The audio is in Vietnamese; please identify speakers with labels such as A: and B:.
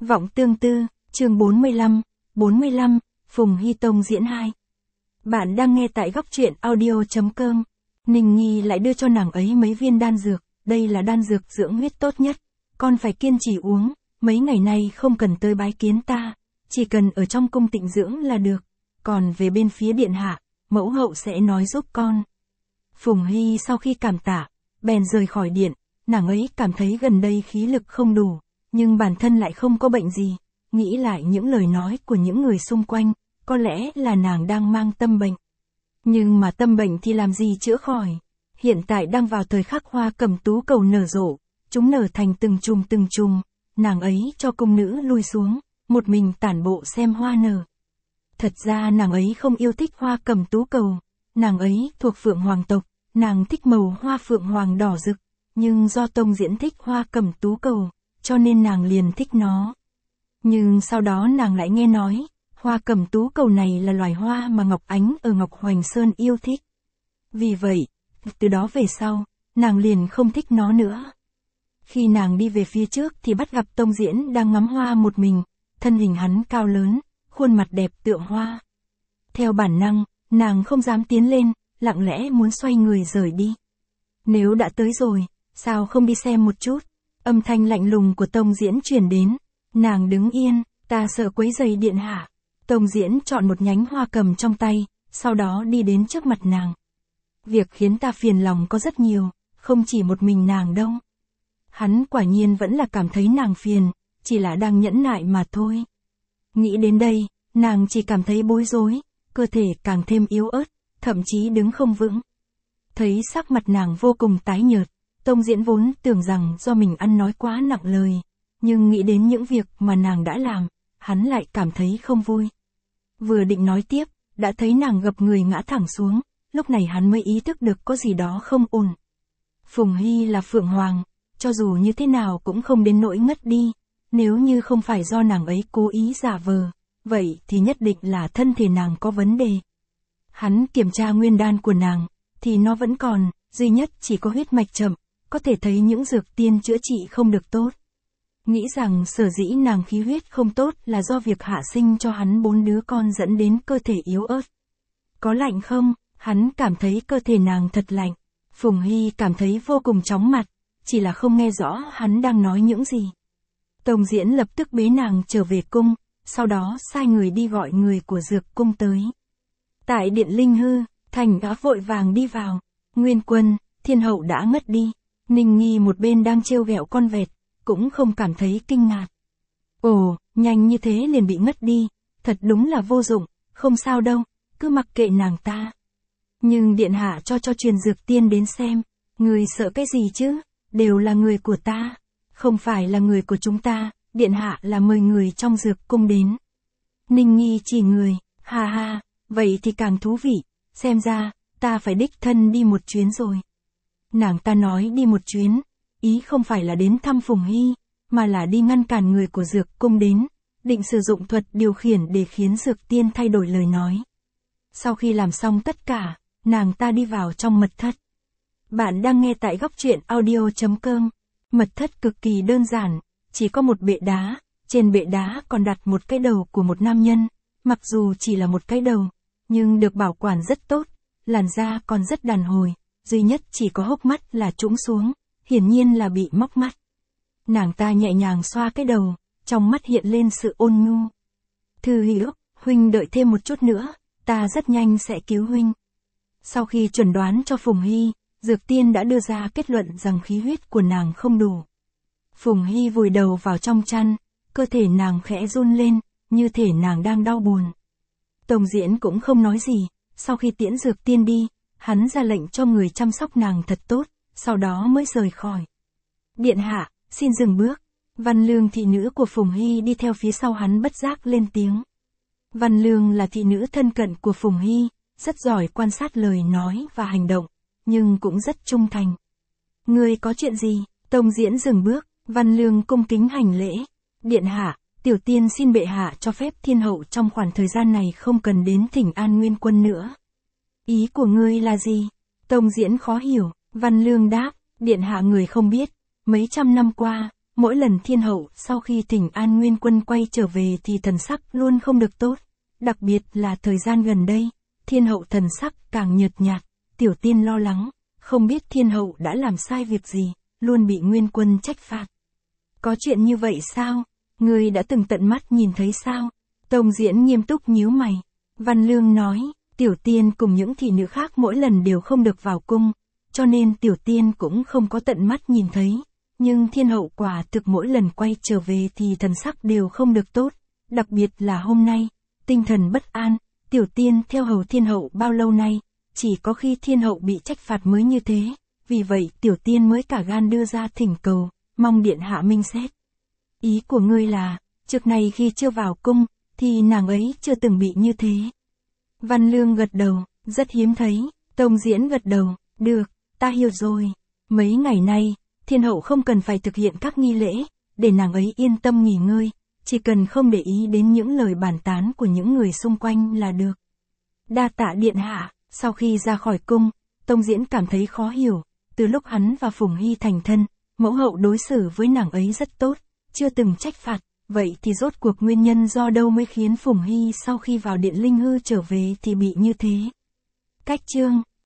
A: Vọng tương tư, chương 45, Phùng Hy Tông diễn 2. Bạn đang nghe tại góc truyện audio.com. Ninh Nghi lại đưa cho nàng ấy mấy viên đan dược, đây là đan dược dưỡng huyết tốt nhất. Con phải kiên trì uống, mấy ngày nay không cần tới bái kiến ta, chỉ cần ở trong cung tịnh dưỡng là được. Còn về bên phía điện hạ, mẫu hậu sẽ nói giúp con. Phùng Hy sau khi cảm tạ, bèn rời khỏi điện, nàng ấy cảm thấy gần đây khí lực không đủ, nhưng bản thân lại không có bệnh gì. Nghĩ lại những lời nói của những người xung quanh, có lẽ là nàng đang mang tâm bệnh. Nhưng mà tâm bệnh thì làm gì chữa khỏi. Hiện tại đang vào thời khắc hoa cẩm tú cầu nở rộ, chúng nở thành từng chùm, nàng ấy cho cung nữ lui xuống, một mình tản bộ xem hoa nở. Thật ra nàng ấy không yêu thích hoa cẩm tú cầu, nàng ấy thuộc Phượng Hoàng tộc, nàng thích màu hoa phượng hoàng đỏ rực, nhưng do Tông Diễn thích hoa cẩm tú cầu, cho nên nàng liền thích nó. Nhưng sau đó nàng lại nghe nói, hoa cẩm tú cầu này là loài hoa mà Ngọc Ánh ở Ngọc Hoành Sơn yêu thích. Vì vậy, từ đó về sau, nàng liền không thích nó nữa. Khi nàng đi về phía trước thì bắt gặp Tông Diễn đang ngắm hoa một mình, thân hình hắn cao lớn, khuôn mặt đẹp tựa hoa. Theo bản năng, nàng không dám tiến lên, lặng lẽ muốn xoay người rời đi. Nếu đã tới rồi, sao không đi xem một chút? Âm thanh lạnh lùng của Tông Diễn truyền đến. Nàng đứng yên, ta sợ quấy rầy điện hạ. Tông Diễn chọn một nhánh hoa cầm trong tay, sau đó đi đến trước mặt nàng. Việc khiến ta phiền lòng có rất nhiều, không chỉ một mình nàng đâu. Hắn quả nhiên vẫn là cảm thấy nàng phiền, chỉ là đang nhẫn nại mà thôi. Nghĩ đến đây, nàng chỉ cảm thấy bối rối, cơ thể càng thêm yếu ớt, thậm chí đứng không vững. Thấy sắc mặt nàng vô cùng tái nhợt, Tông Diễn vốn tưởng rằng do mình ăn nói quá nặng lời, nhưng nghĩ đến những việc mà nàng đã làm, hắn lại cảm thấy không vui. Vừa định nói tiếp, đã thấy nàng gập người ngã thẳng xuống, lúc này hắn mới ý thức được có gì đó không ổn. Phùng Hy là Phượng Hoàng, cho dù như thế nào cũng không đến nỗi ngất đi, nếu như không phải do nàng ấy cố ý giả vờ, vậy thì nhất định là thân thể nàng có vấn đề. Hắn kiểm tra nguyên đan của nàng, thì nó vẫn còn, duy nhất chỉ có huyết mạch chậm, có thể thấy những dược tiên chữa trị không được tốt. Nghĩ rằng sở dĩ nàng khí huyết không tốt là do việc hạ sinh cho hắn 4 đứa con dẫn đến cơ thể yếu ớt. Có lạnh không? Hắn cảm thấy cơ thể nàng thật lạnh. Phùng Hy cảm thấy vô cùng chóng mặt, chỉ là không nghe rõ hắn đang nói những gì. Tông Diễn lập tức bế nàng trở về cung, sau đó sai người đi gọi người của dược cung tới. Tại điện Linh Hư, Thành Á vội vàng đi vào. Nguyên Quân, Thiên Hậu đã ngất đi. Ninh Nghi một bên đang trêu ghẹo con vẹt, cũng không cảm thấy kinh ngạc. Ồ, nhanh như thế liền bị ngất đi, thật đúng là vô dụng, không sao đâu, cứ mặc kệ nàng ta. Nhưng điện hạ cho truyền dược tiên đến xem, người sợ cái gì chứ, đều là người của ta, không phải là người của chúng ta, điện hạ là mời người trong dược cung đến. Ninh Nghi chỉ người, ha ha, vậy thì càng thú vị, xem ra, ta phải đích thân đi một chuyến rồi. Nàng ta nói đi một chuyến, ý không phải là đến thăm Phùng Hy, mà là đi ngăn cản người của dược cung đến, định sử dụng thuật điều khiển để khiến dược tiên thay đổi lời nói. Sau khi làm xong tất cả, nàng ta đi vào trong mật thất. Bạn đang nghe tại góc truyện audio.com. Mật thất cực kỳ đơn giản, chỉ có một bệ đá, trên bệ đá còn đặt một cái đầu của một nam nhân, mặc dù chỉ là một cái đầu, nhưng được bảo quản rất tốt, làn da còn rất đàn hồi, duy nhất chỉ có hốc mắt là trũng xuống, hiển nhiên là bị móc mắt. Nàng ta nhẹ nhàng xoa cái đầu, trong mắt hiện lên sự ôn nhu. Thư Hữu, huynh đợi thêm một chút nữa, ta rất nhanh sẽ cứu huynh. Sau khi chuẩn đoán cho Phùng Hy, dược tiên đã đưa ra kết luận rằng khí huyết của nàng không đủ. Phùng Hy vùi đầu vào trong chăn, cơ thể nàng khẽ run lên, như thể nàng đang đau buồn. Tông Diễn cũng không nói gì, sau khi tiễn dược tiên đi, hắn ra lệnh cho người chăm sóc nàng thật tốt, sau đó mới rời khỏi. Điện hạ, xin dừng bước. Văn Lương thị nữ của Phùng Hy đi theo phía sau hắn bất giác lên tiếng. Văn Lương là thị nữ thân cận của Phùng Hy, rất giỏi quan sát lời nói và hành động, nhưng cũng rất trung thành. Ngươi có chuyện gì? Tông Diễn dừng bước, Văn Lương cung kính hành lễ. Điện hạ, tiểu tiên xin bệ hạ cho phép Thiên Hậu trong khoảng thời gian này không cần đến thỉnh an Nguyên Quân nữa. Ý của ngươi là gì? Tông Diễn khó hiểu. Văn Lương đáp, điện hạ người không biết, mấy trăm năm qua, Mỗi lần thiên hậu sau khi thỉnh an nguyên quân quay trở về thì thần sắc luôn không được tốt. Đặc biệt là thời gian gần đây, thiên hậu thần sắc càng nhợt nhạt, tiểu tiên lo lắng, không biết thiên hậu đã làm sai việc gì, luôn bị nguyên quân trách phạt. Có chuyện như vậy sao? Ngươi đã từng tận mắt nhìn thấy sao? Tông Diễn nghiêm túc nhíu mày. Văn Lương nói, tiểu tiên cùng những thị nữ khác mỗi lần đều không được vào cung, cho nên tiểu tiên cũng không có tận mắt nhìn thấy. Nhưng thiên hậu quả thực mỗi lần quay trở về thì thần sắc đều không được tốt, đặc biệt là hôm nay, tinh thần bất an, tiểu tiên theo hầu thiên hậu bao lâu nay, chỉ có khi thiên hậu bị trách phạt mới như thế, vì vậy tiểu tiên mới cả gan đưa ra thỉnh cầu, mong điện hạ minh xét. Ý của ngươi là, trước này khi chưa vào cung, thì nàng ấy chưa từng bị như thế. Văn Lương gật đầu, rất hiếm thấy, Tông Diễn gật đầu, được, ta hiểu rồi. Mấy ngày nay, thiên hậu không cần phải thực hiện các nghi lễ, để nàng ấy yên tâm nghỉ ngơi, chỉ cần không để ý đến những lời bàn tán của những người xung quanh là được. Đa tạ điện hạ. Sau khi ra khỏi cung, Tông Diễn cảm thấy khó hiểu, từ lúc hắn và Phùng Hy thành thân, mẫu hậu đối xử với nàng ấy rất tốt, chưa từng trách phạt, vậy thì rốt cuộc nguyên nhân do đâu mới khiến Phùng Hy sau khi vào điện Linh Hư trở về thì bị như thế. Cách chương